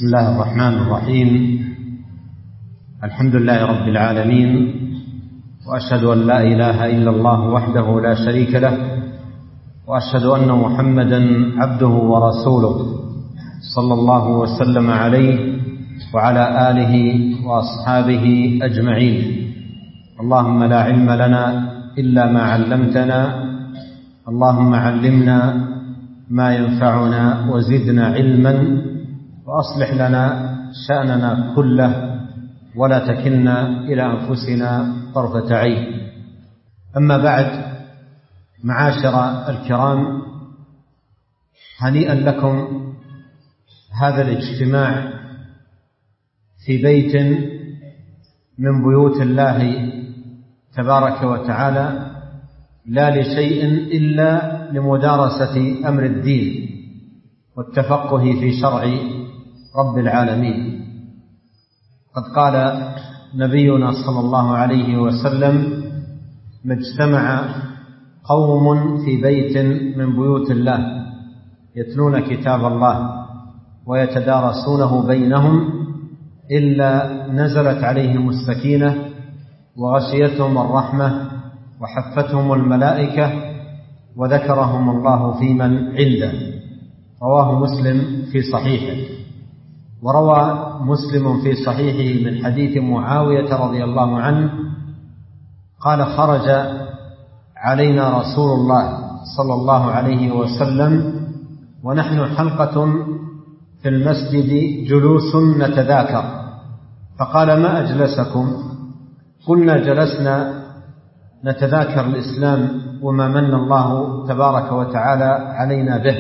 بسم الله الرحمن الرحيم. الحمد لله رب العالمين، وأشهد أن لا إله إلا الله وحده لا شريك له، وأشهد أن محمدا عبده ورسوله صلى الله وسلم عليه وعلى آله وأصحابه أجمعين. اللهم لا علم لنا إلا ما علمتنا، اللهم علمنا ما ينفعنا وزدنا علما، وأصلح لنا شأننا كله ولا تكلنا إلى أنفسنا طرفة عين. أما بعد، معاشر الكرام، هنيئا لكم هذا الاجتماع في بيت من بيوت الله تبارك وتعالى، لا لشيء إلا لمدارسة أمر الدين والتفقه في شرع رب العالمين. قد قال نبينا صلى الله عليه وسلم: ما اجتمع قوم في بيت من بيوت الله يتلون كتاب الله ويتدارسونه بينهم إلا نزلت عليهم السكينة وغشيتهم الرحمة وحفتهم الملائكة وذكرهم الله في من عنده. رواه مسلم في صحيحه. وروى مسلم في صحيحه من حديث معاوية رضي الله عنه قال: خرج علينا رسول الله صلى الله عليه وسلم ونحن حلقة في المسجد جلوس نتذاكر، فقال: ما أجلسكم؟ قلنا: جلسنا نتذاكر الإسلام وما من الله تبارك وتعالى علينا به.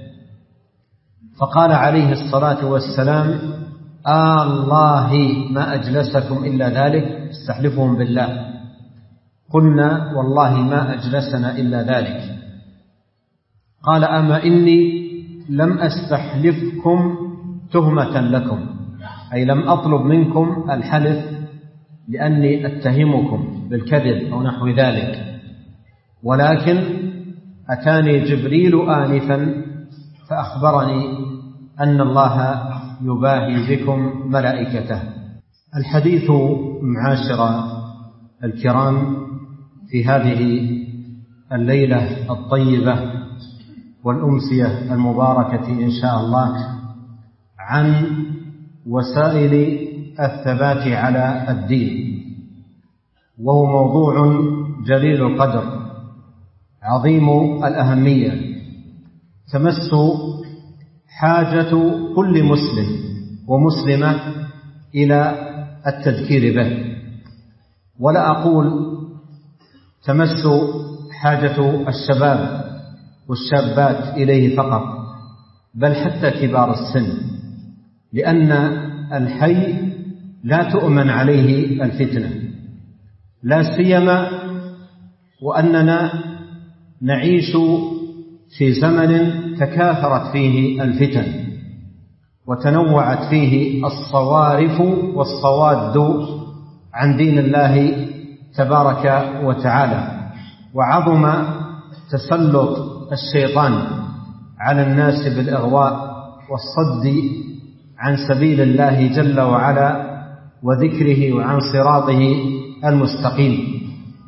فقال عليه الصلاة والسلام: الله ما أجلسكم إلا ذلك، استحلفهم بالله. قلنا: والله ما أجلسنا إلا ذلك. قال: أما إني لم أستحلفكم تهمة لكم، أي لم أطلب منكم الحلف لأني أتهمكم بالكذب أو نحو ذلك، ولكن أتاني جبريل آنفا فأخبرني أن الله يباهي بكم ملائكته. الحديث معاشر الكرام في هذه الليلة الطيبة والأمسية المباركة إن شاء الله عن وسائل الثبات على الدين، وهو موضوع جليل القدر عظيم الأهمية، تمس حاجة كل مسلم ومسلمة إلى التذكير به. ولا أقول تمس حاجة الشباب والشابات إليه فقط، بل حتى كبار السن، لأن الحي لا تؤمن عليه الفتنة، لا سيما وأننا نعيش في زمن تكاثرت فيه الفتن وتنوعت فيه الصوارف والصواد عن دين الله تبارك وتعالى، وعظم تسلط الشيطان على الناس بالإغواء والصد عن سبيل الله جل وعلا وذكره وعن صراطه المستقيم.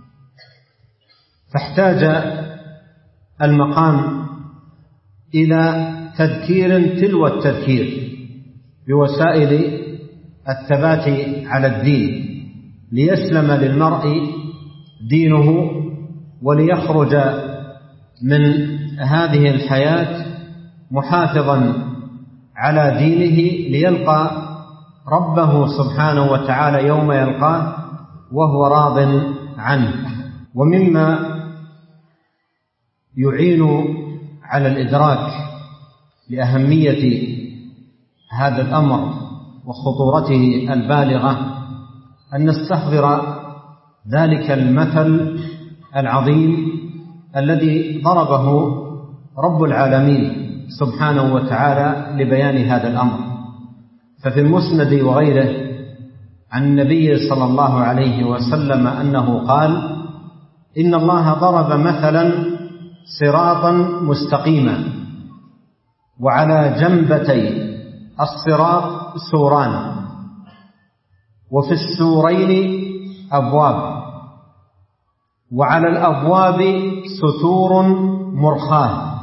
فاحتاج المقام إلى تذكير تلو التذكير بوسائل الثبات على الدين، ليسلم للمرء دينه وليخرج من هذه الحياة محافظا على دينه، ليلقى ربه سبحانه وتعالى يوم يلقاه وهو راض عنه. ومما يعين على الإدراك لأهمية هذا الأمر وخطورته البالغة أن نستحضر ذلك المثل العظيم الذي ضربه رب العالمين سبحانه وتعالى لبيان هذا الأمر. ففي المسند وغيره عن النبي صلى الله عليه وسلم أنه قال: إن الله ضرب مثلا صراطا مستقيما وعلى جنبتي الصراط سوران، وفي السورين أبواب، وعلى الأبواب ستور مرخاة،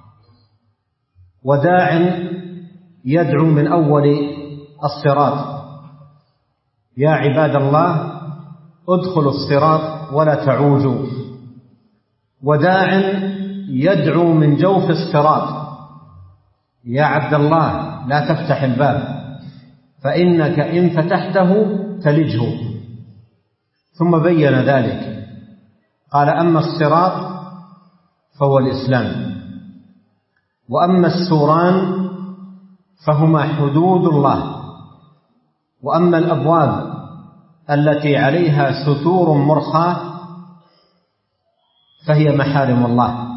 وداع يدعو من أول الصراط: يا عباد الله ادخلوا الصراط ولا تعوجوا. وداع يدعو من جوف الصراط: يا عبد الله لا تفتح الباب فإنك إن فتحته تلجه. ثم بين ذلك قال: أما الصراط فهو الإسلام، وأما السوران فهما حدود الله، وأما الأبواب التي عليها ستور مرخاة فهي محارم الله.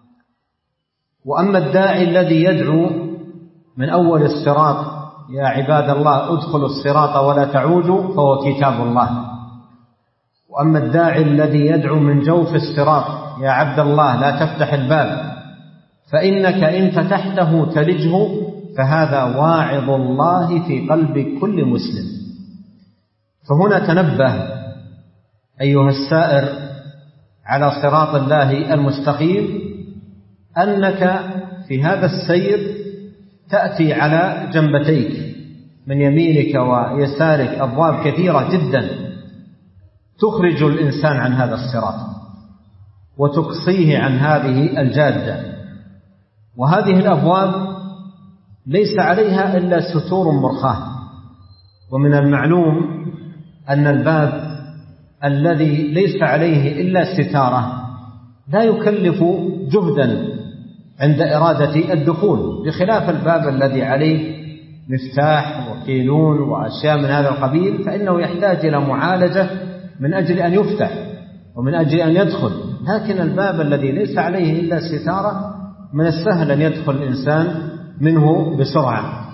وأما الداعي الذي يدعو من أول الصراط: يا عباد الله ادخلوا الصراط ولا تعوجوا، فهو كتاب الله. وأما الداعي الذي يدعو من جوف الصراط: يا عبد الله لا تفتح الباب فإنك إن فتحته تلجه، فهذا واعظ الله في قلب كل مسلم. فهنا تنبه أيها السائر على صراط الله المستقيم أنك في هذا السير تأتي على جنبتيك من يمينك ويسارك أبواب كثيرة جدا تخرج الإنسان عن هذا الصراط وتقصيه عن هذه الجادة. وهذه الأبواب ليس عليها إلا ستور مرخاة، ومن المعلوم أن الباب الذي ليس عليه إلا ستارة لا يكلف جهدا عند إرادة الدخول، بخلاف الباب الذي عليه مفتاح وكيلون وأشياء من هذا القبيل، فإنه يحتاج إلى معالجة من أجل أن يفتح ومن أجل أن يدخل. لكن الباب الذي ليس عليه إلا ستارة من السهل أن يدخل الإنسان منه بسرعة.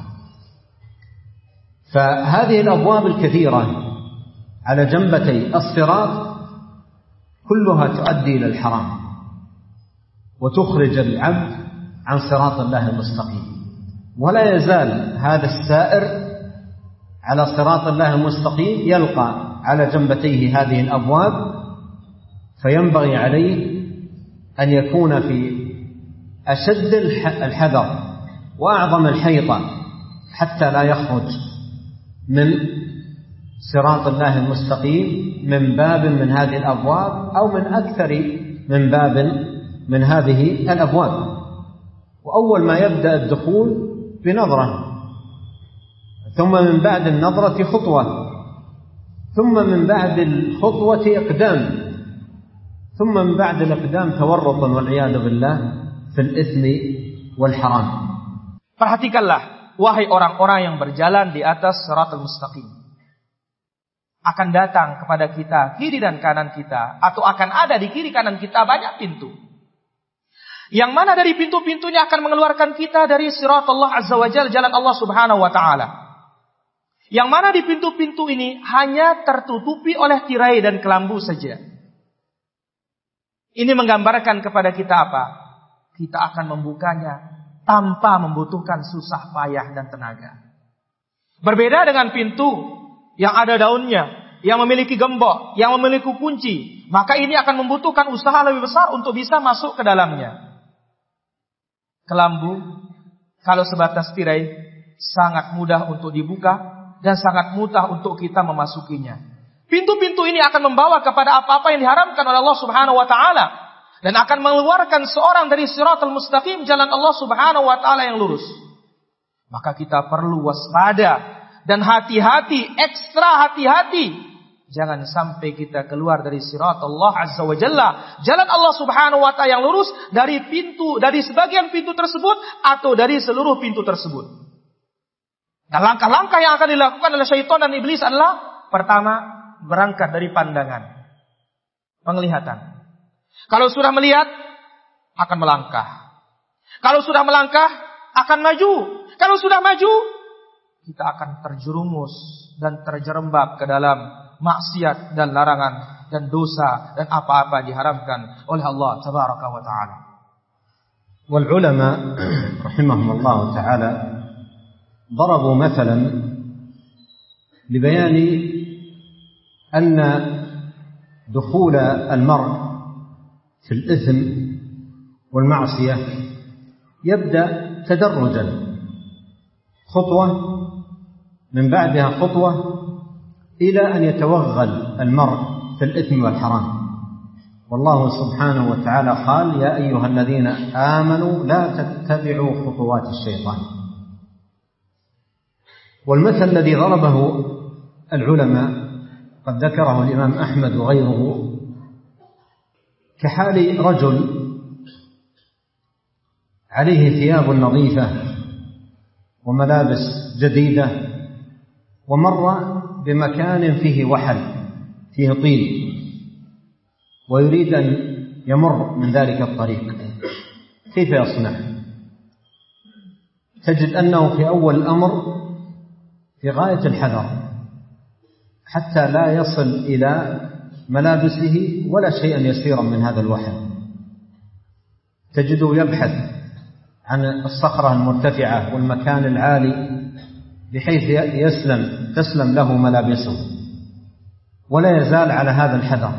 فهذه الأبواب الكثيرة على جنبتي الصراط كلها تؤدي إلى الحرام وتخرج العبد عن صراط الله المستقيم. ولا يزال هذا السائر على صراط الله المستقيم يلقى على جنبتيه هذه الأبواب، فينبغي عليه أن يكون في أشد الحذر وأعظم الحيطة حتى لا يخرج من صراط الله المستقيم من باب من هذه الأبواب أو من أكثر من باب من هذه الأبواب. وأول ما يبدأ الدخول بنظرة، ثم من بعد النظرة خطوة، ثم من بعد الخطوة إقدام، ثم من بعد الإقدام تورط والعياذ بالله في الإثم والحرام. Perhatikanlah wahai orang-orang yang berjalan di atas Shiratal Mustaqim. Akan datang kepada kita kiri dan kanan kita, atau akan ada di kiri kanan kita banyak pintu. Yang mana dari pintu-pintunya akan mengeluarkan kita dari Sirat Allah Azza wa Jalla, jalan Allah Subhanahu wa Ta'ala. Yang mana di pintu-pintu ini hanya tertutupi oleh tirai dan kelambu saja. Ini menggambarkan kepada kita apa? Kita akan membukanya tanpa membutuhkan susah payah dan tenaga. Berbeda dengan pintu yang ada daunnya, yang memiliki gembok, yang memiliki kunci, maka ini akan membutuhkan usaha lebih besar untuk bisa masuk ke dalamnya. Kelambu, kalau sebatas tirai, sangat mudah untuk dibuka dan sangat mudah untuk kita memasukinya. Pintu-pintu ini akan membawa kepada apa-apa yang diharamkan oleh Allah Subhanahu wa Ta'ala dan akan mengeluarkan seorang dari Shiratal Mustaqim, jalan Allah Subhanahu wa Ta'ala yang lurus. Maka kita perlu waspada dan hati-hati, ekstra hati-hati. Jangan sampai kita keluar dari Sirat Allah Azza wa Jalla, jalan Allah Subhanahu wa Ta'ala yang lurus, dari sebagian pintu tersebut atau dari seluruh pintu tersebut. Nah, langkah-langkah yang akan dilakukan oleh syaitan dan iblis adalah pertama, berangkat dari pandangan, penglihatan. Kalau sudah melihat, akan melangkah. Kalau sudah melangkah, akan maju. Kalau sudah maju, kita akan terjerumus dan terjerembab ke dalam maksiat dan larangan dan dosa dan apa-apa diharamkan oleh Allah Tabaraka wa Ta'ala. والعلماء رحمهم الله تعالى ضربوا مثلا لبيان أن دخول المرء في الإثم والمعصية يبدأ تدرجا، خطوة من بعدها خطوة، إلى أن يتوغل المرء في الإثم والحرام. والله سبحانه وتعالى قال: يا أيها الذين آمنوا لا تتبعوا خطوات الشيطان. والمثل الذي ضربه العلماء قد ذكره الإمام أحمد وغيره كحال رجل عليه ثياب نظيفة وملابس جديدة، ومر بمكان فيه وحل، فيه طين، ويريد أن يمر من ذلك الطريق. كيف يصنع؟ تجد أنه في أول الأمر في غاية الحذر حتى لا يصل إلى ملابسه ولا شيئا يسيرا من هذا الوحل. تجده يبحث عن الصخرة المرتفعة والمكان العالي بحيث تسلم له ملابسه، ولا يزال على هذا الحذر.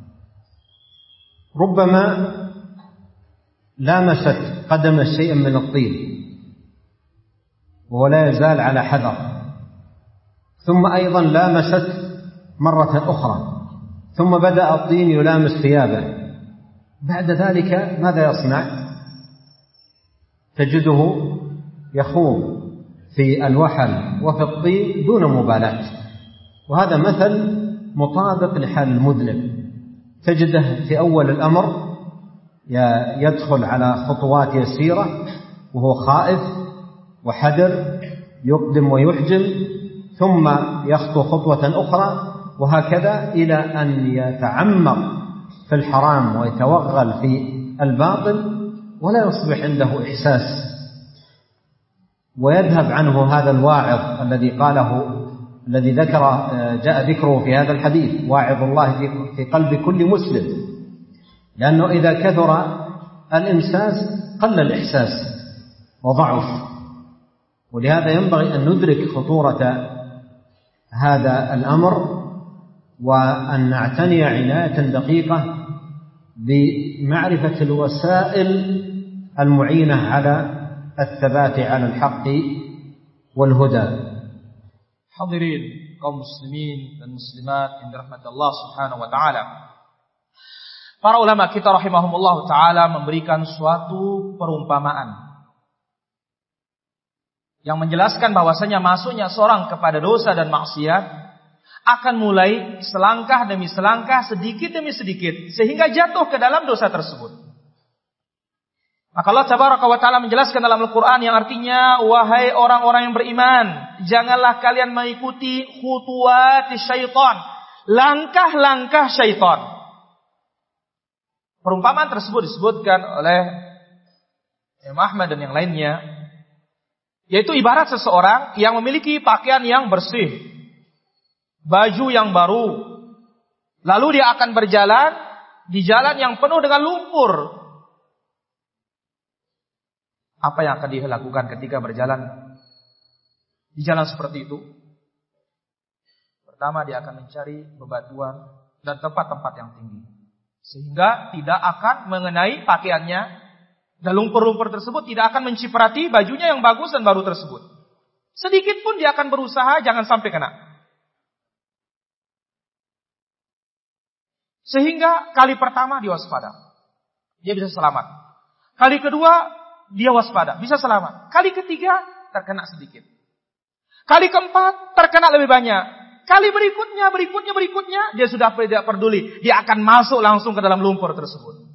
ربما لامست قدم شيئا من الطين وهو لا يزال على حذر، ثم أيضا لامست مرة أخرى، ثم بدأ الطين يلامس ثيابه. بعد ذلك ماذا يصنع؟ تجده يخوض في الوحل وفي الطين دون مبالاة. وهذا مثل مطابق لحال المذنب. تجده في أول الأمر يدخل على خطوات يسيرة وهو خائف وحذر، يقدم ويحجم، ثم يخطو خطوة أخرى، وهكذا إلى أن يتعمق في الحرام ويتوغل في الباطل ولا يصبح عنده إحساس، ويذهب عنه هذا الواعظ الذي جاء ذكره في هذا الحديث: واعظ الله في قلب كل مسلم. لأنه إذا كثر الإمساس قل الإحساس وضعف. ولهذا ينبغي أن ندرك خطورة هذا الأمر، وأن نعتني عناية دقيقة بمعرفة الوسائل المعينة على الثبات على الحق والهدى. Hadirin kaum muslimin dan muslimat yang dirahmati Allah Subhanahu wa taala. Para ulama kita rahimahumullah taala memberikan suatu perumpamaan yang menjelaskan bahwasanya masuknya seorang kepada dosa dan maksiat akan mulai selangkah demi selangkah, sedikit demi sedikit, sehingga jatuh ke dalam dosa tersebut. Maka Allah Tabaraka wa Ta'ala menjelaskan dalam Al-Quran yang artinya: wahai orang-orang yang beriman, janganlah kalian mengikuti khutuwati syaitan, langkah-langkah syaitan. Perumpamaan tersebut disebutkan oleh Imam Ahmad dan yang lainnya, yaitu ibarat seseorang yang memiliki pakaian yang bersih, baju yang baru, lalu dia akan berjalan di jalan yang penuh dengan lumpur. Apa yang akan dia lakukan ketika berjalan di jalan seperti itu? Pertama, dia akan mencari bebatuan dan tempat-tempat yang tinggi, sehingga tidak akan mengenai pakaiannya, dan lumpur-lumpur tersebut tidak akan menciprati bajunya yang bagus dan baru tersebut. Sedikit pun dia akan berusaha jangan sampai kena. Sehingga kali pertama dia waspada, dia bisa selamat. Kali kedua dia waspada, bisa selamat. Kali ketiga terkena sedikit. Kali keempat terkena lebih banyak. Kali berikutnya dia sudah tidak peduli, dia akan masuk langsung ke dalam lumpur tersebut.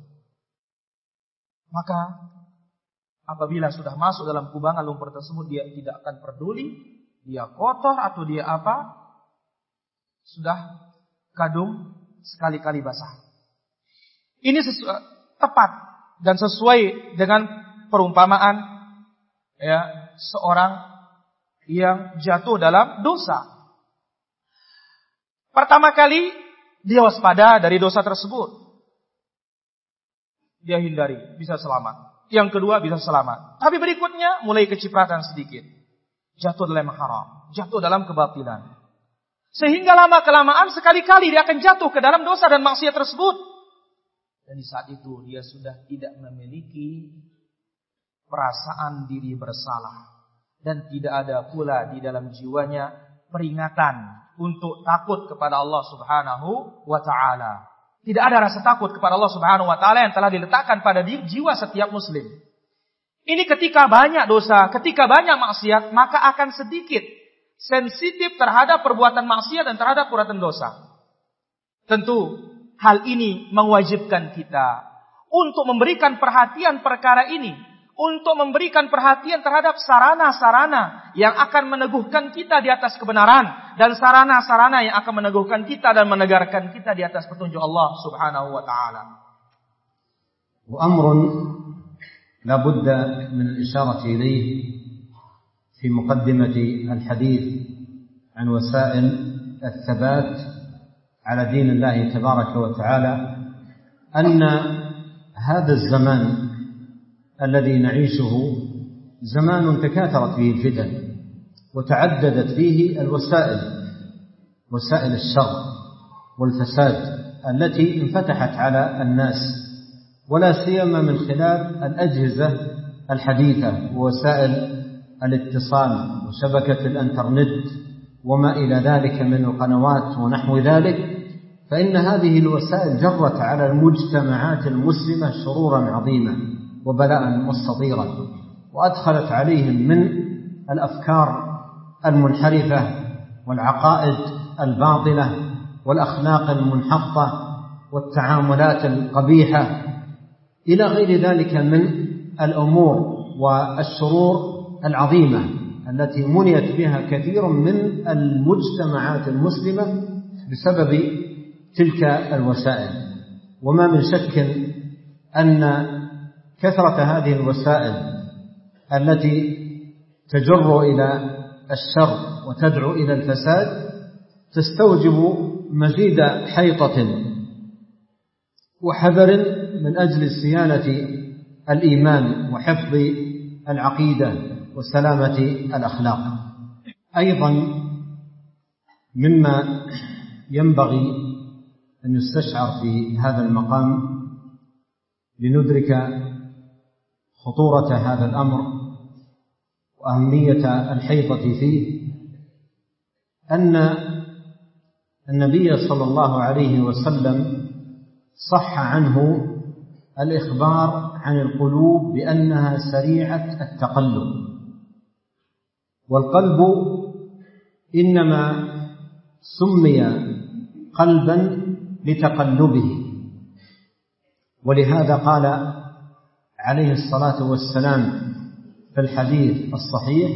Maka apabila sudah masuk dalam kubangan lumpur tersebut, dia tidak akan peduli dia kotor atau dia apa, sudah kadung sekali-kali basah. Ini tepat dan sesuai dengan perumpamaan seorang yang jatuh dalam dosa. Pertama kali dia waspada dari dosa tersebut, dia hindari, bisa selamat. Yang kedua bisa selamat. Tapi berikutnya mulai kecipratan sedikit. jatuh dalam haram, jatuh dalam kebatilan. Sehingga lama-kelamaan sekali-kali dia akan jatuh ke dalam dosa dan maksiat tersebut. Dan di saat itu dia sudah tidak memiliki perasaan diri bersalah. Dan tidak ada pula di dalam jiwanya peringatan untuk takut kepada Allah Subhanahu wa ta'ala. Tidak ada rasa takut kepada Allah Subhanahu wa ta'ala yang telah diletakkan pada jiwa setiap muslim. Ini ketika banyak dosa, ketika banyak maksiat, maka akan sedikit sensitif terhadap perbuatan maksiat dan terhadap perbuatan dosa. Tentu hal ini mewajibkan kita untuk memberikan perhatian perkara ini, untuk memberikan perhatian terhadap sarana-sarana yang akan meneguhkan kita di atas kebenaran dan sarana-sarana yang akan meneguhkan kita dan menegarkan kita di atas petunjuk Allah Subhanahu wa taala. Wa amrun la budda min al-isharati ilayhi في مقدمة الحديث عن وسائل الثبات على دين الله تبارك وتعالى أن هذا الزمان الذي نعيشه زمان تكاثرت فيه الفتن وتعددت فيه الوسائل، وسائل الشر والفساد التي انفتحت على الناس، ولا سيما من خلال الأجهزة الحديثة ووسائل الاتصال وشبكة الانترنت وما إلى ذلك من القنوات ونحو ذلك، فإن هذه الوسائل جرت على المجتمعات المسلمة شرورا عظيمة وبلاء مستطيرا، وأدخلت عليهم من الأفكار المنحرفة والعقائد الباطلة والأخلاق المنحطة والتعاملات القبيحة إلى غير ذلك من الأمور والشرور العظيمة التي منيت بها كثير من المجتمعات المسلمة بسبب تلك الوسائل. وما من شك أن كثرة هذه الوسائل التي تجر إلى الشر وتدعو إلى الفساد تستوجب مزيد حيطة وحذر من أجل صيانة الإيمان وحفظ العقيدة وسلامة الأخلاق. أيضا مما ينبغي أن يستشعر في هذا المقام لندرك خطورة هذا الأمر وأهمية الحيطة فيه أن النبي صلى الله عليه وسلم صح عنه الإخبار عن القلوب بأنها سريعة التقلب، والقلب إنما سمي قلبا لتقلبه، ولهذا قال عليه الصلاة والسلام في الحديث الصحيح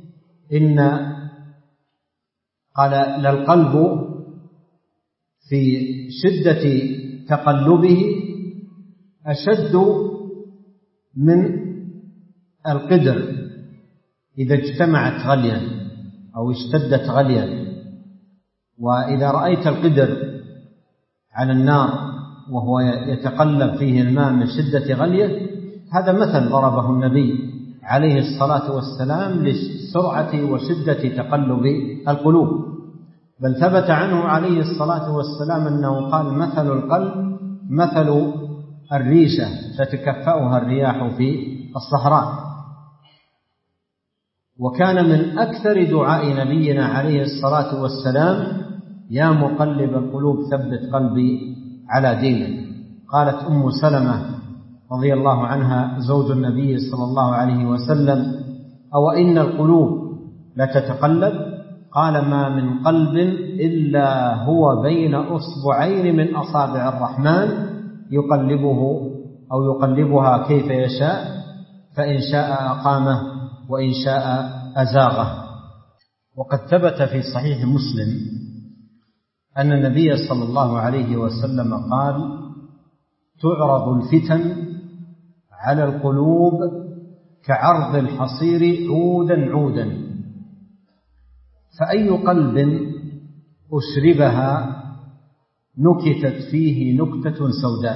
قال للقلب في شدة تقلبه أشد من القدر إذا اجتمعت غليا أو اشتدت غليا. وإذا رأيت القدر على النار وهو يتقلب فيه الماء من شدة غليه، هذا مثل ضربه النبي عليه الصلاة والسلام لسرعة وشدة تقلب القلوب. بل ثبت عنه عليه الصلاة والسلام أنه قال مثل القلب مثل الريشة تتكفأها الرياح في الصحراء. وكان من أكثر دعاء نبينا عليه الصلاة والسلام يا مقلب القلوب ثبت قلبي على دينك. قالت أم سلمة رضي الله عنها زوج النبي صلى الله عليه وسلم أو إن القلوب لتتقلب؟ قال ما من قلب إلا هو بين أصبعين من أصابع الرحمن يقلبه أو يقلبها كيف يشاء، فإن شاء أقامه وإن شاء أزاغه. وقد ثبت في صحيح مسلم أن النبي صلى الله عليه وسلم قال تعرض الفتن على القلوب كعرض الحصير عودا عودا، فأي قلب أشربها نكتت فيه نكتة سوداء،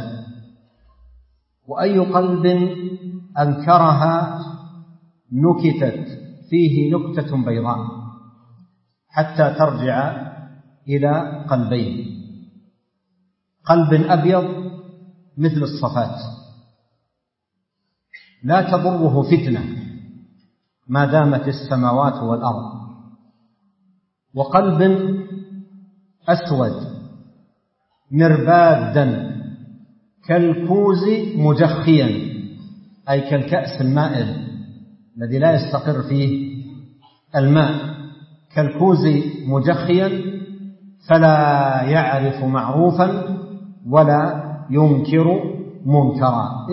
وأي قلب أنكرها نكتت فيه نكتة بيضاء حتى ترجع إلى قلبين: قلب أبيض مثل الصفات لا تضره فتنة ما دامت السماوات والأرض، وقلب أسود مربادا كالكوز مجخيا، أي كالكأس المائل الذي لا يستقر فيه الماء، كالكوز مجخيا فلا يعرف معروفا ولا ينكر منكرا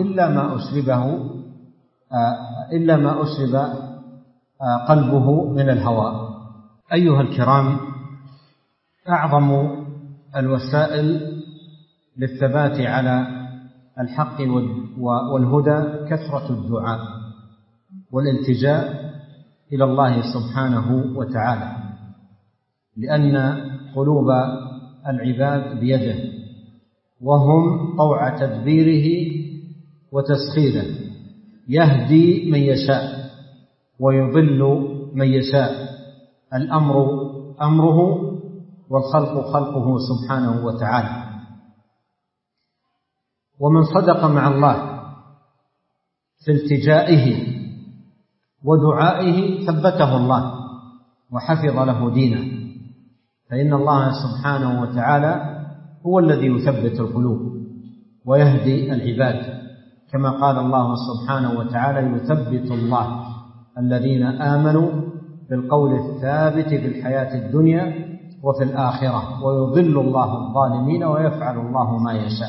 إلا ما أشرب قلبه من الهوى. أيها الكرام، أعظم الوسائل للثبات على الحق والهدى كثرة الدعاء والالتجاء إلى الله سبحانه وتعالى، لأن قلوب العباد بيده، وهم طوع تدبيره وتسخيره، يهدي من يشاء ويضل من يشاء، الأمر أمره والخلق خلقه سبحانه وتعالى. ومن صدق مع الله في التجائه ودعائه ثبته الله وحفظ له دينه، فإن الله سبحانه وتعالى هو الذي يثبت القلوب ويهدي العباد، كما قال الله سبحانه وتعالى: يثبت الله الذين آمنوا بالقول الثابت في الحياة الدنيا وفي الآخرة ويضل الله الظالمين ويفعل الله ما يشاء.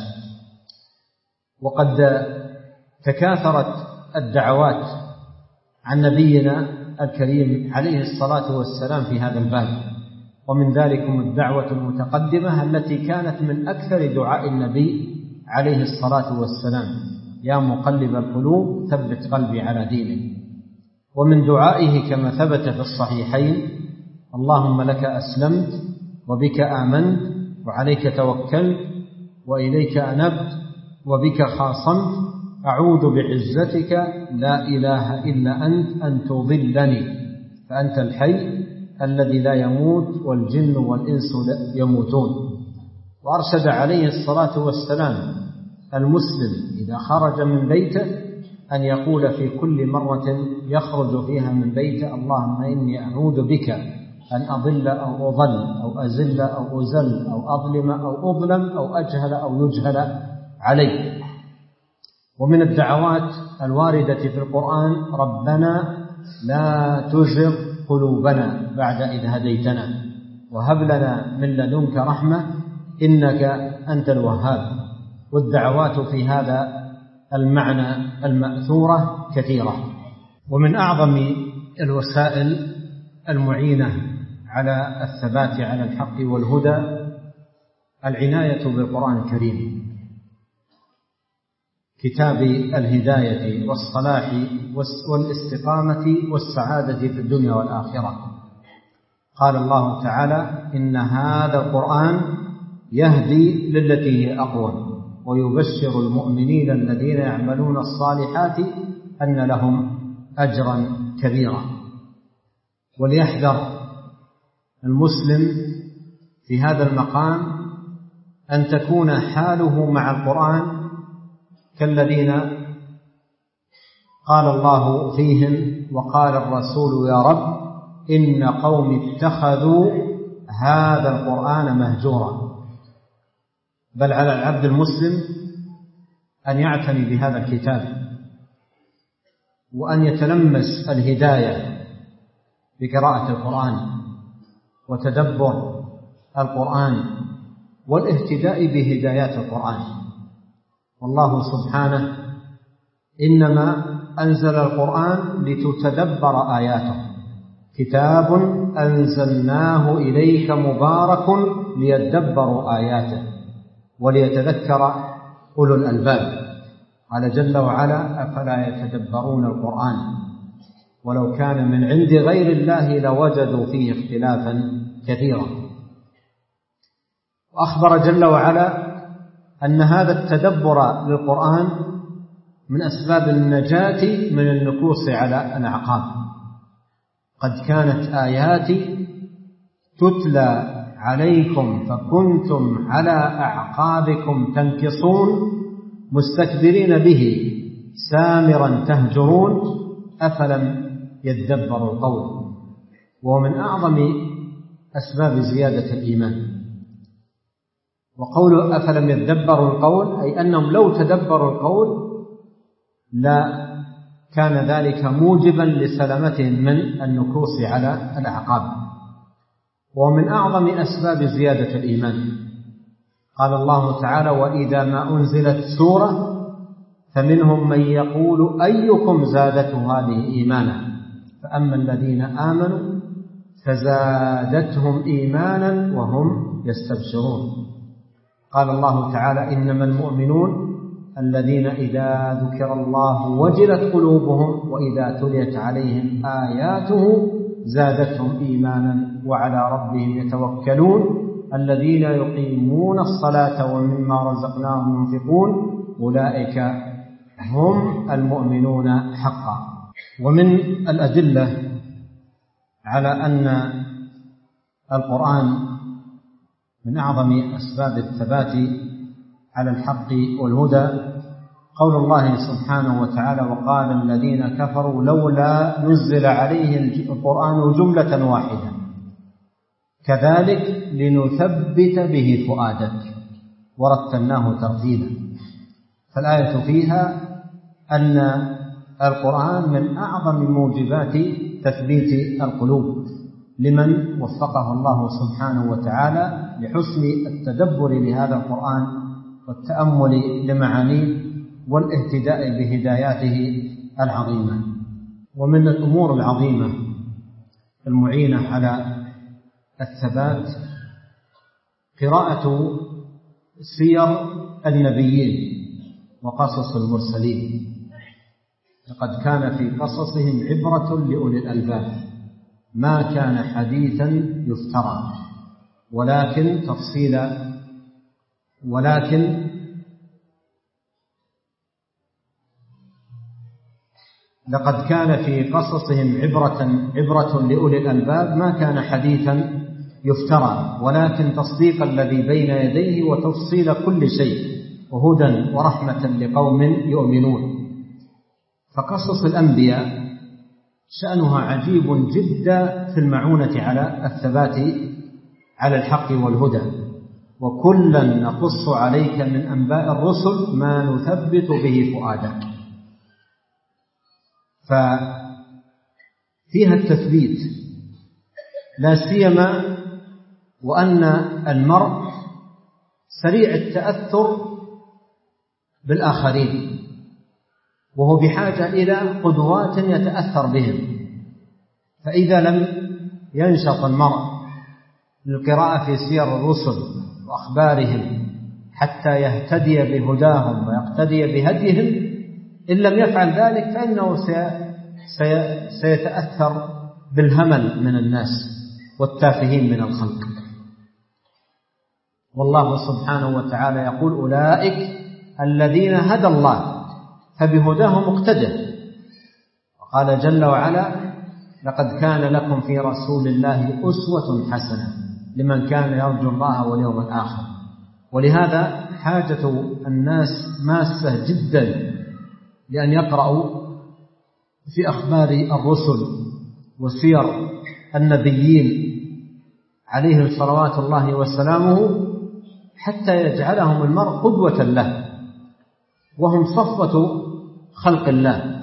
وقد تكاثرت الدعوات عن نبينا الكريم عليه الصلاة والسلام في هذا الباب، ومن ذلكم الدعوة المتقدمة التي كانت من أكثر دعاء النبي عليه الصلاة والسلام: يا مقلب القلوب ثبت قلبي على دينك. ومن دعائه كما ثبت في الصحيحين: اللهم لك أسلمت وبك آمنت وعليك توكلت وإليك أنبت وبك خاصمت أعوذ بعزتك لا إله إلا أنت أن تضلني فأنت الحي الذي لا يموت والجن والإنس يموتون. وأرشد عليه الصلاة والسلام المسلم إذا خرج من بيته أن يقول في كل مرة يخرج فيها من بيته: اللهم إني أعوذ بك أن أضل أو أضل أو أزل أو أزل أو أظلم أو أظلم أو أجهل أو يجهل علي. ومن الدعوات الواردة في القرآن: ربنا لا تزغ قلوبنا بعد إذ هديتنا وهب لنا من لدنك رحمة إنك أنت الوهاب. والدعوات في هذا المعنى المأثورة كثيرة. ومن أعظم الوسائل المعينة على الثبات على الحق والهدى العناية بالقرآن الكريم، كتاب الهداية والصلاح والاستقامة والسعادة في الدنيا والآخرة. قال الله تعالى: إن هذا القرآن يهدي للتي هي أقوم ويبشر المؤمنين الذين يعملون الصالحات أن لهم أجرا كبيرا. وليحذر المسلم في هذا المقام أن تكون حاله مع القرآن كالذين قال الله فيهم وقال الرسول: يا رب إن قوم اتخذوا هذا القرآن مهجورا. بل على العبد المسلم أن يعتني بهذا الكتاب وأن يتلمس الهداية بقراءة القرآن وتدبر القرآن والاهتداء بهدايات القرآن. والله سبحانه إنما أنزل القرآن لتتدبر آياته، كتاب أنزلناه إليك مبارك ليدبروا آياته وليتذكر أولو الألباب. قال جل وعلا: أفلا يتدبرون القرآن ولو كان من عند غير الله لوجدوا فيه اختلافا كثيرا. وأخبر جل وعلا أن هذا التدبر للقرآن من أسباب النجاة من النكوص على الأعقاب، قد كانت آياتي تتلى عليكم فكنتم على أعقابكم تنكصون مستكبرين به سامرا تهجرون أفلم يدبروا القول. ومن أعظم أسباب زيادة الإيمان. وقول أفلم يدبروا القول أي أنهم لو تدبروا القول لا كان ذلك موجبا لسلامتهم من النكوص على الأعقاب. ومن أعظم أسباب زيادة الإيمان قال الله تعالى وإذا ما أنزلت سورة فمنهم من يقول أيكم زادته هذه إيمانا فأما الذين آمنوا فزادتهم إيمانا وهم يستبشرون. قال الله تعالى إنما المؤمنون الذين إذا ذكر الله وجلت قلوبهم وإذا تليت عليهم آياته زادتهم إيمانا وعلى ربهم يتوكلون الذين يقيمون الصلاة ومما رزقناهم ينفقون أولئك هم المؤمنون حقا. ومن الأدلة على أن القرآن من أعظم أسباب الثبات على الحق والهدى قول الله سبحانه وتعالى وقال الذين كفروا لولا نزل عليه القرآن جملة واحدة كذلك لنثبت به فؤادك ورتلناه ترتيلا. فالآية فيها أن القرآن من أعظم موجبات تثبيت القلوب لمن وفقه الله سبحانه وتعالى لحسن التدبر لهذا القرآن والتأمل لمعانيه والاهتداء بهداياته العظيمة. ومن الأمور العظيمة المعينة على الثبات قراءة سير النبيين وقصص المرسلين لقد كان في قصصهم عبرة لأولي الألباب ما كان حديثا يفترى لقد كان في قصصهم عبرة لأولي الألباب ما كان حديثا يفترى ولكن تصديق الذي بين يديه وتفصيل كل شيء وهدى ورحمة لقوم يؤمنون. فقصص الأنبياء شأنها عجيب جدا في المعونة على الثبات على الحق والهدى وكلا نقص عليك من أنباء الرسل ما نثبت به فؤادك. ففيها التثبيت لا سيما وأن المرء سريع التأثر بالآخرين وهو بحاجة إلى قدوات يتأثر بهم. فإذا لم ينشط المرء للقراءة في سير الرسل وأخبارهم حتى يهتدي بهداهم ويقتدي بهديهم إن لم يفعل ذلك فإنه سيتأثر بالهمل من الناس والتافهين من الخلق. والله سبحانه وتعالى يقول أولئك الذين هدى الله فبهداه مقتدى. وقال جل وعلا لقد كان لكم في رسول الله أسوة حسنة لمن كان يرجو الله واليوم الآخر. ولهذا حاجة الناس ماسة جدا لأن يقرأوا في أخبار الرسل وسير النبيين عليهم صلوات الله وسلامه حتى يجعلهم المرء قدوة له وهم صفوة خلق الله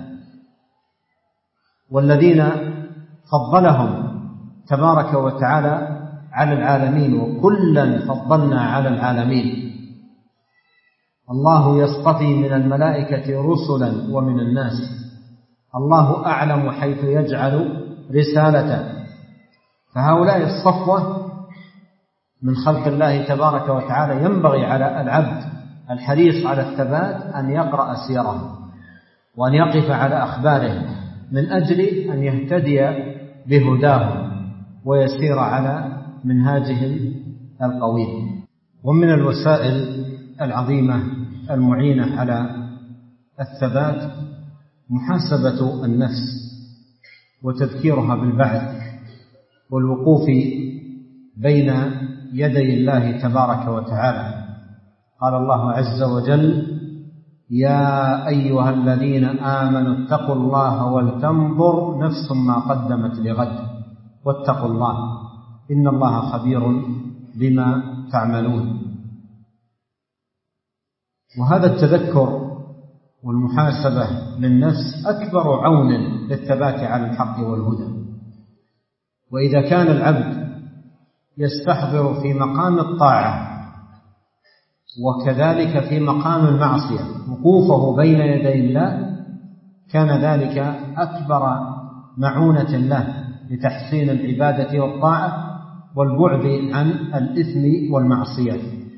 والذين فضلهم تبارك وتعالى على العالمين وكلا فضلنا على العالمين. الله يصطفي من الملائكة رسلا ومن الناس الله أعلم حيث يجعل رسالته. فهؤلاء الصفوة من خلق الله تبارك وتعالى ينبغي على العبد الحريص على الثبات أن يقرأ سيرهم وأن يقف على أخبارهم من أجل أن يهتدي بهداهم ويسير على منهاجهم القويم. ومن الوسائل العظيمة المعينة على الثبات محاسبة النفس وتذكيرها بالبعث والوقوف بين يدي الله تبارك وتعالى. قال الله عز وجل: يا أيها الذين آمنوا اتقوا الله ولتنظر نفس ما قدمت لغد واتقوا الله إن الله خبير بما تعملون. وهذا التذكر والمحاسبة للنفس أكبر عون للثبات على الحق والهدى. وإذا كان العبد يستحضر في مقام الطاعة وكذلك في مقام المعصية وقوفه بين يدي الله، كان ذلك أكبر معونة له لتحسين العبادة والطاعة والبعد عن الإثم والمعصية.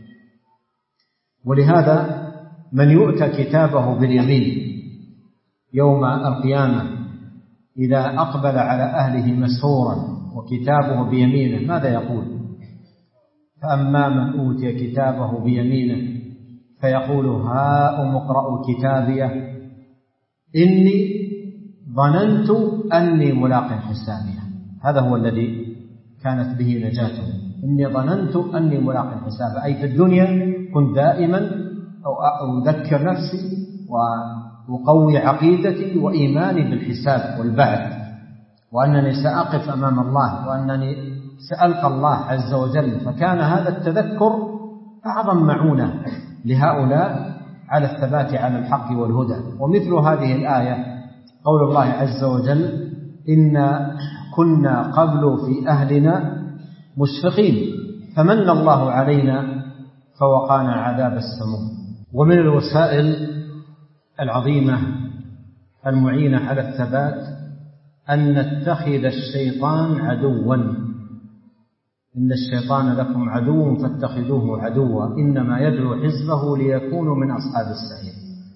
ولهذا من يؤتى كتابه باليمين يوم القيامة إذا أقبل على أهله مسرورا وكتابه بيمينه ماذا يقول؟ فأما من أوتي كتابه بيمينه فيقول: هاؤم اقرءوا كتابيه إني ظننت أني ملاق حسابيه. هذا هو الذي كانت به نجاته: إني ظننت أني ملاق حسابيه، أي في الدنيا كنت دائما أذكر نفسي وأقوي عقيدتي وإيماني بالحساب والبعث، وأنني سأقف أمام الله وأنني سألقى الله عز وجل. فكان هذا التذكر أعظم معونة لهؤلاء على الثبات على الحق والهدى. ومثل هذه الآية قول الله عز وجل: إنا كنا قبل في أهلنا مشفقين فمن الله علينا فوقانا عذاب السموم. ومن الوسائل العظيمة المعينة على الثبات أن نتخذ الشيطان عدوا. إن الشيطان لكم عدو فاتخذوه عدوا إنما يدعو حزبه ليكونوا من أصحاب السعير.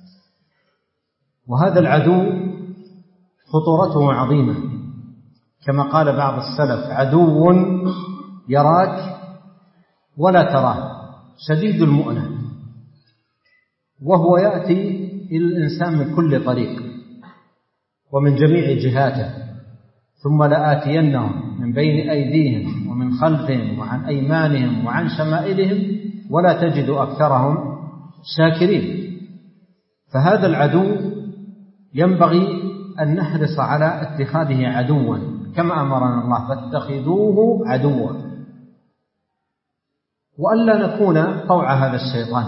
وهذا العدو خطورته عظيمة، كما قال بعض السلف: عدو يراك ولا تراه شديد المؤنة، وهو يأتي إلى الإنسان من كل طريق ومن جميع جهاته، ثم لآتينهم من بين أيديهم ومن خلفهم وعن أيمانهم وعن شمائلهم ولا تجد أكثرهم شاكرين. فهذا العدو ينبغي أن نحرص على اتخاذه عدوا كما أمرنا الله: فاتخذوه عدوا، وألا نكون طوع هذا الشيطان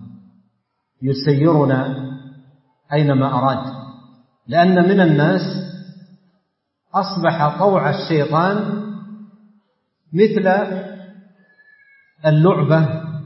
يسيرنا أينما أراد. لأن من الناس أصبح طوع الشيطان مثل اللعبة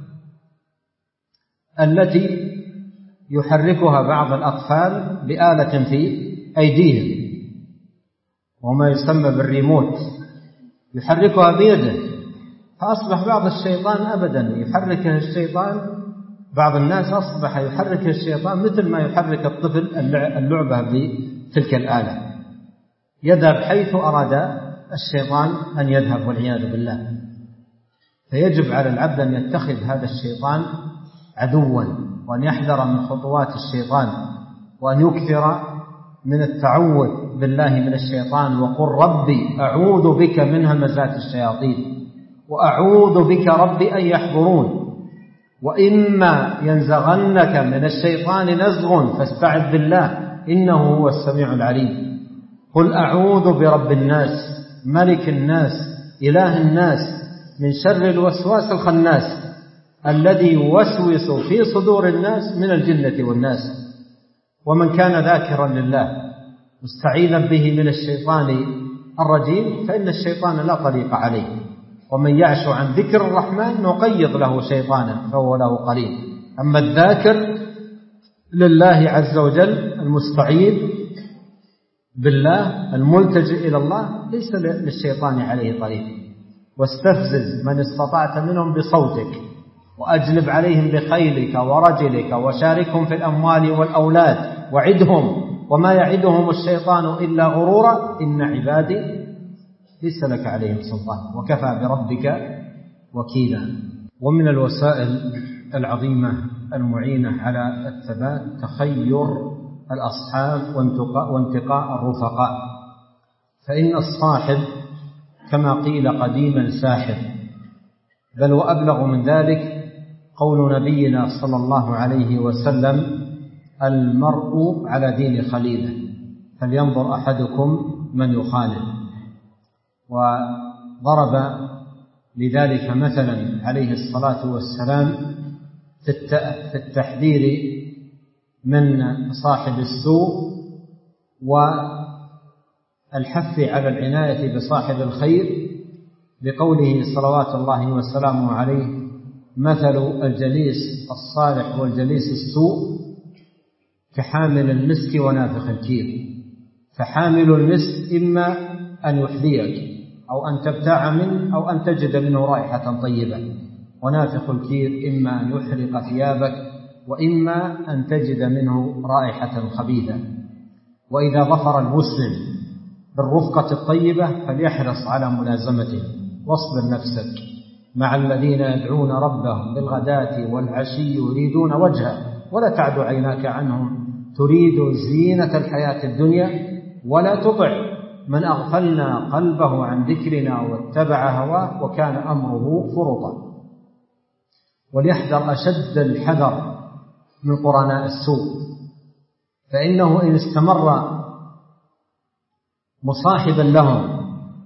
التي يحركها بعض الأطفال بآلة في أيديهم وما يسمى بالريموت، يحركها بيده. فأصبح بعض الشيطان أبدا يحركه الشيطان، بعض الناس أصبح يحرك الشيطان مثل ما يحرك الطفل اللعبة بتلك الآلة، يذهب حيث أراد الشيطان أن يذهب والعياذ بالله. فيجب على العبد أن يتخذ هذا الشيطان عدوا، وأن يحذر من خطوات الشيطان، وأن يكثر من التعوذ بالله من الشيطان، وقل ربي أعوذ بك من همزات الشياطين وأعوذ بك ربي أن يحضرون، وإما ينزغنك من الشيطان نزغ فاستعذ بالله إنه هو السميع العليم. قل أعوذ برب الناس ملك الناس إله الناس من شر الوسواس الخناس الذي يوسوس في صدور الناس من الجنة والناس. ومن كان ذاكرا لله مستعيذا به من الشيطان الرجيم فإن الشيطان لا طريق عليه، ومن يعش عن ذكر الرحمن نقيض له شيطانا فهو له قرين. أما الذاكر لله عز وجل المستعيذ بالله الملتجئ إلى الله ليس للشيطان عليه طريق. واستفزز من استطعت منهم بصوتك وأجلب عليهم بخيلك ورجلك وشاركهم في الأموال والأولاد وعدهم وما يعدهم الشيطان إلا غرورا إن عبادي ليس لك عليهم سلطان وكفى بربك وكيلا. ومن الوسائل العظيمة المعينة على الثبات تخير الأصحاب وانتقاء الرفقاء. فإن الصاحب كما قيل قديما ساحب، بل وأبلغ من ذلك قول نبينا صلى الله عليه وسلم: المرء على دين خليله فلينظر أحدكم من يخالل. وضرب لذلك مثلا عليه الصلاة والسلام في التحذير من صاحب السوء والحث على العناية بصاحب الخير بقوله صلوات الله وسلامه عليه: مثل الجليس الصالح والجليس السوء كحامل المسك ونافخ الكير. فحامل المسك إما أن يحذيك أو أن تبتاع منه أو أن تجد منه رائحة طيبة، ونافخ الكير إما أن يحرق ثيابك وإما أن تجد منه رائحة خبيثة. وإذا ظفر المسلم بالرفقة الطيبة فليحرص على ملازمته، واصبر نفسك مع الذين يدعون ربهم بالغداة والعشي يريدون وجهه ولا تعد عيناك عنهم تريد زينة الحياة الدنيا ولا تطع من أغفلنا قلبه عن ذكرنا واتبع هواه وكان أمره فرطا. وليحذر أشد الحذر من قرناء السوء، فإنه إن استمر مصاحبا لهم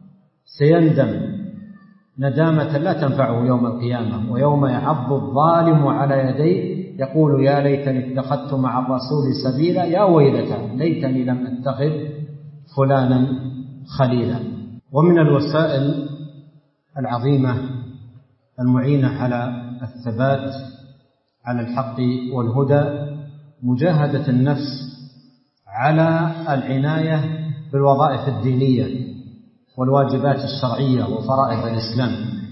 سيندم ندامة لا تنفعه يوم القيامة، ويوم يعض الظالم على يديه يقول: يا ليتني اتخذت مع الرسول سبيلا، يا ويلتى ليتني لم أتخذ فلانا خليلا. ومن الوسائل العظيمة المعينة على الثبات على الحق والهدى مجاهدة النفس على العناية بالوظائف الدينية والواجبات الشرعية وفرائض الإسلام،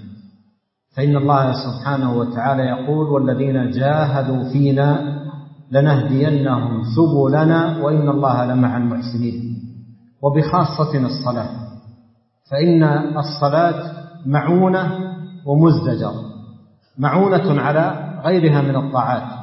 فإن الله سبحانه وتعالى يقول: والذين جاهدوا فينا لنهدينهم سبلنا وإن الله لمع المحسنين. وبخاصة الصلاة، فإن الصلاة معونة ومزدجر، معونة على غيرها من الطاعات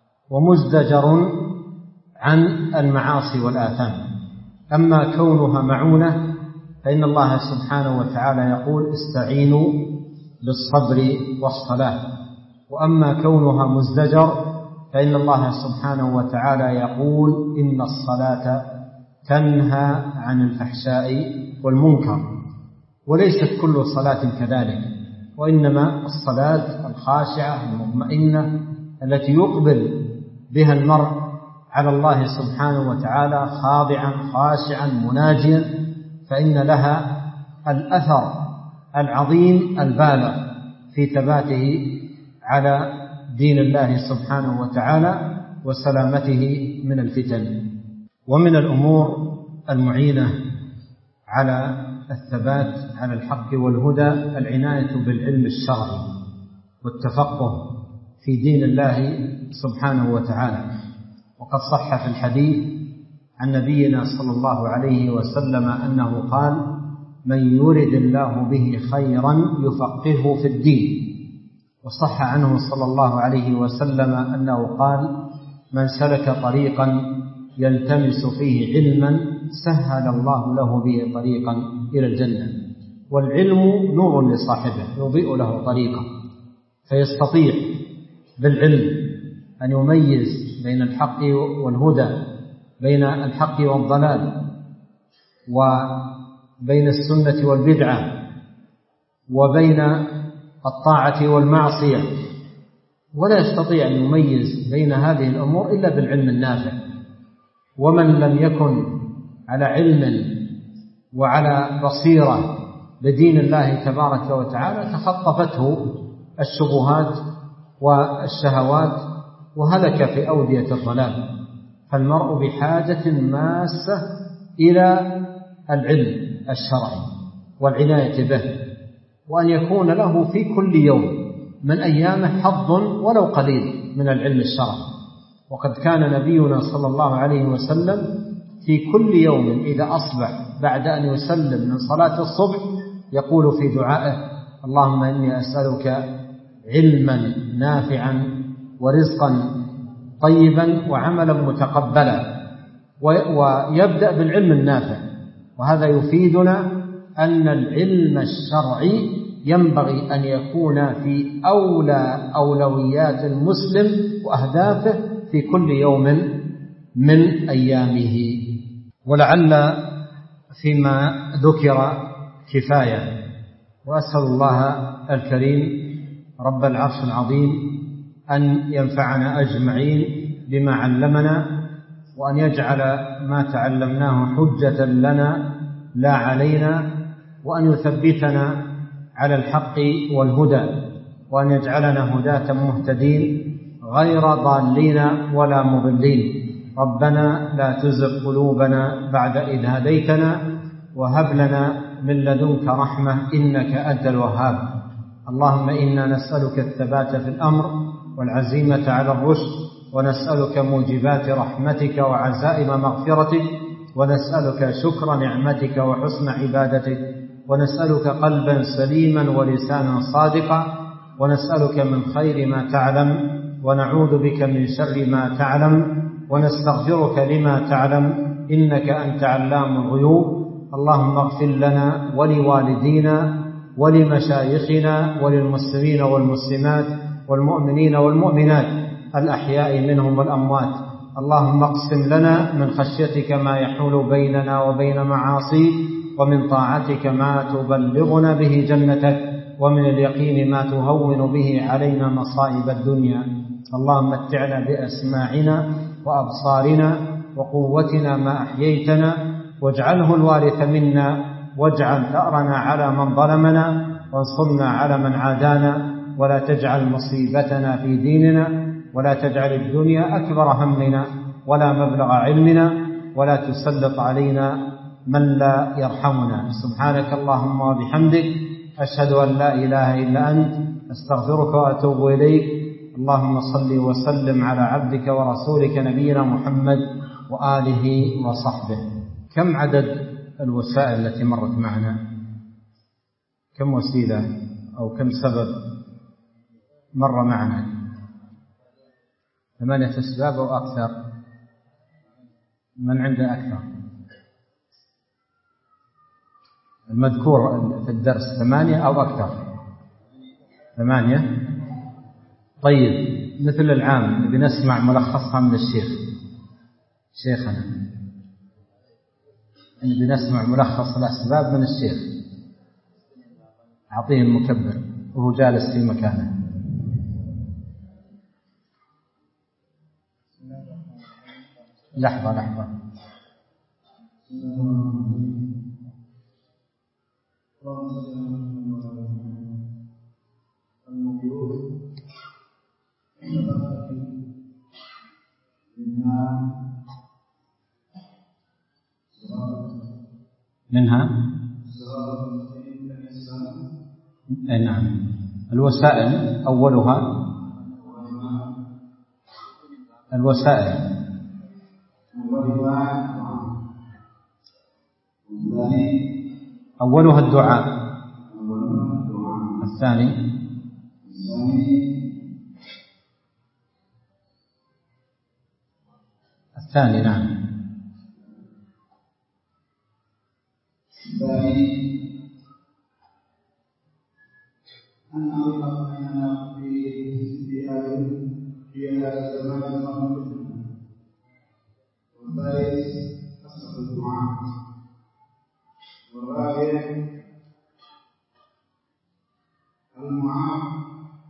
ومزدجر عن المعاصي والآثام. أما كونها معونة فإن الله سبحانه وتعالى يقول: استعينوا بالصبر والصلاة. وأما كونها مزدجر فإن الله سبحانه وتعالى يقول: إن الصلاة تنهى عن الفحشاء والمنكر. وليست كل صلاة كذلك، وإنما الصلاة الخاشعة المطمئنة التي يقبل بها المرء على الله سبحانه وتعالى خاضعا خاشعا مناجيا، فإن لها الأثر العظيم البالغ في ثباته على دين الله سبحانه وتعالى وسلامته من الفتن. ومن الأمور المعينة على الثبات على الحق والهدى العناية بالعلم الشرعي والتفقه في دين الله سبحانه وتعالى. وقد صح في الحديث عن نبينا صلى الله عليه وسلم أنه قال: من يرد الله به خيرا يفقهه في الدين. وصح عنه صلى الله عليه وسلم أنه قال: من سلك طريقا يلتمس فيه علما سهل الله له به طريقا إلى الجنة. والعلم نور لصاحبه يضيء له طريقه، فيستطيع بالعلم أن يميز بين الحق والهدى، بين الحق والضلال، وبين السنة والبدعة، وبين الطاعة والمعصية، ولا يستطيع أن يميز بين هذه الأمور إلا بالعلم النافع. ومن لم يكن على علم وعلى بصيرة بدين الله تبارك وتعالى تخطفته الشبهات والشهوات وهلك في أودية الضلال. فالمرء بحاجة ماسة إلى العلم الشرعي والعناية به، وأن يكون له في كل يوم من أيامه حظ ولو قليل من العلم الشرعي. وقد كان نبينا صلى الله عليه وسلم في كل يوم إذا أصبح بعد أن يسلم من صلاة الصبح يقول في دعائه: اللهم إني أسألك علما نافعا ورزقا طيبا وعملا متقبلا. ويبدأ بالعلم النافع، وهذا يفيدنا أن العلم الشرعي ينبغي أن يكون في أولى أولويات المسلم وأهدافه في كل يوم من أيامه. ولعل فيما ذكر كفاية، وأسأل الله الكريم رب العرش العظيم أن ينفعنا أجمعين بما علمنا، وأن يجعل ما تعلمناه حجة لنا لا علينا، وأن يثبتنا على الحق والهدى، وأن يجعلنا هداة مهتدين غير ضالين ولا مضلين. ربنا لا تزغ قلوبنا بعد إذ هديتنا وهب لنا من لدنك رحمة إنك أنت الوهاب. اللهم إنا نسألك الثبات في الأمر والعزيمة على الرشد، ونسألك موجبات رحمتك وعزائم مغفرتك، ونسألك شكر نعمتك وحسن عبادتك، ونسألك قلبا سليما ولسانا صادقا، ونسألك من خير ما تعلم، ونعوذ بك من شر ما تعلم، ونستغفرك لما تعلم إنك أنت علام الغيوب. اللهم اغفر لنا ولوالدينا ولمشايخنا وللمسلمين والمسلمات والمؤمنين والمؤمنات الأحياء منهم والأموات. اللهم اقسم لنا من خشيتك ما يحول بيننا وبين معاصيك، ومن طاعتك ما تبلغنا به جنتك، ومن اليقين ما تهون به علينا مصائب الدنيا. اللهم متعنا بأسماعنا وأبصارنا وقوتنا ما أحييتنا، واجعله الوارث منا، واجعل ثأرنا على من ظلمنا، وانصرنا على من عادانا، ولا تجعل مصيبتنا في ديننا، ولا تجعل الدنيا أكبر همنا ولا مبلغ علمنا، ولا تسلط علينا من لا يرحمنا. سبحانك اللهم وبحمدك، أشهد أن لا إله إلا أنت، أستغفرك وأتوب إليك. اللهم صل وسلم على عبدك ورسولك نبينا محمد وآله وصحبه. كم عدد الوسائل التي مرت معنا؟ كم وسيلة أو كم سبب مر معنا؟ 8 أسباب أو أكثر؟ من عنده أكثر؟ المذكور في الدرس 8 أو أكثر؟ 8. طيب، مثل العام بنسمع ملخصها من الشيخ، شيخنا بنسمع ملخص الأسباب من الشيخ. أعطيه المكبر وهو جالس في مكانه. لحظة. منها نعم. الوسائل أولها أولها الدعاء. الثاني نعم. أن أعرف أننا في هذا الزمان والثالث قصة الدعاء، والرابع المعاق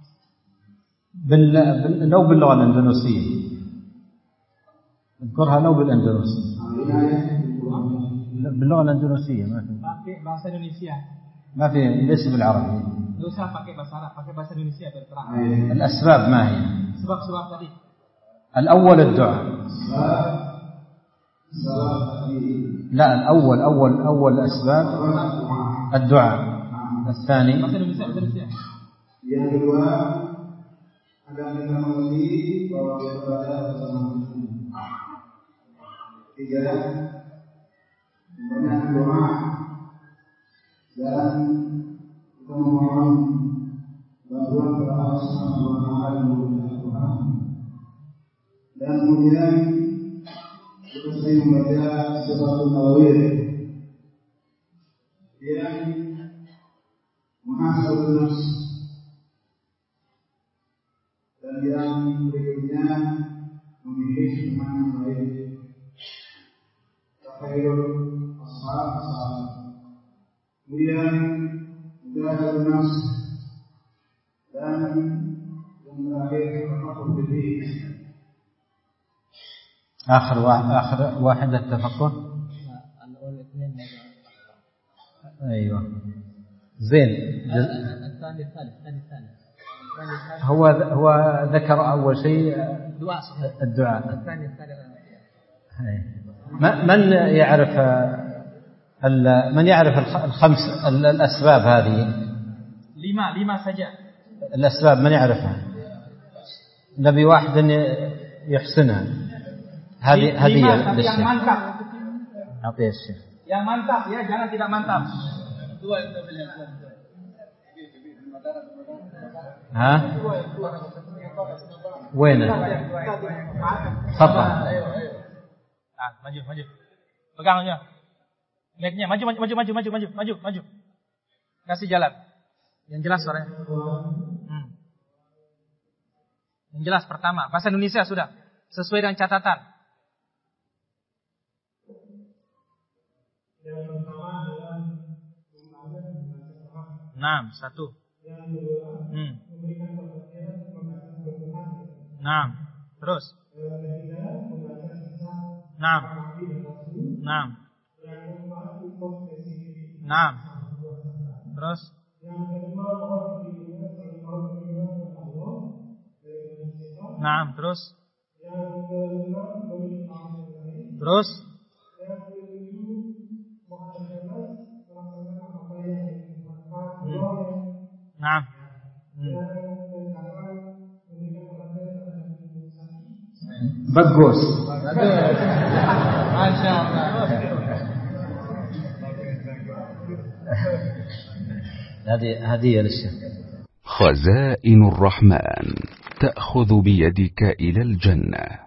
لو باللغة الأندلسية اذكرها، لو بالأندلسية، باللغة الأندلسية ما في bahasa Indonesia، ما في ليس بالعربي. Tidak usah pakai bahasa Arab, pakai bahasa Indonesia berterang. الأسباب ما هي؟ Sebab-sebab tadi. الأول الدعاء. لا، أول الأسباب الدعاء. الثاني bahasa Indonesia. Yang kedua adalah kita mengerti bahwa kita ada bersama. Tiga, banyak doa dan kita memohon bantuan kepada Allah Subhanahu wa Ta'ala dengan Al-Quran. Dan kemudian kita sering membaca Suratul Nawir muhasabah nafs. Dan yang berikutnya memilih teman yang baik. Khairul ashab. Kemudian muhasabah nafs dan yang terakhir tafakkur bidih. آخر واحد التفقه. أيوة زين. هو ذكر أول شيء الدعاء. من يعرف الخمس الأسباب هذه؟ 5 saja. الأسباب من يعرفها؟ نبي واحد يحسنها. هذه yang mantap. أعطيه الشيخ. Yang mantap ya, jangan tidak mantap. ها؟ وين؟ تفضل. Maju. Pegang aja. Mic-nya maju. Kasih jalan. Yang jelas suaranya. Yang jelas pertama, bahasa Indonesia sudah sesuai dengan catatan. Yang pertama adalah Naam, 1. Yang kedua, memberikan perhatian membaca Al-Quran. Naam. Terus. Yang ketiga, membaca kisah Naam. Nabi dan Rasul. Naam. Yang keempat, untuk spesifik. Naam. Terus. Yang kelima, mohon perlindungan kepada Allah dari manusia. Naam. Terus. Yang kelima, beri amal baik. Terus. Yang ketujuh, melaksanakan apa yang diinginkan Allah. Naam. Yang kedelapan, memberikan perhatian terhadap imunisasi. بقوس. Masya Allah. هذه للشيخ. خزائن الرحمن تأخذ بيدك إلى الجنة.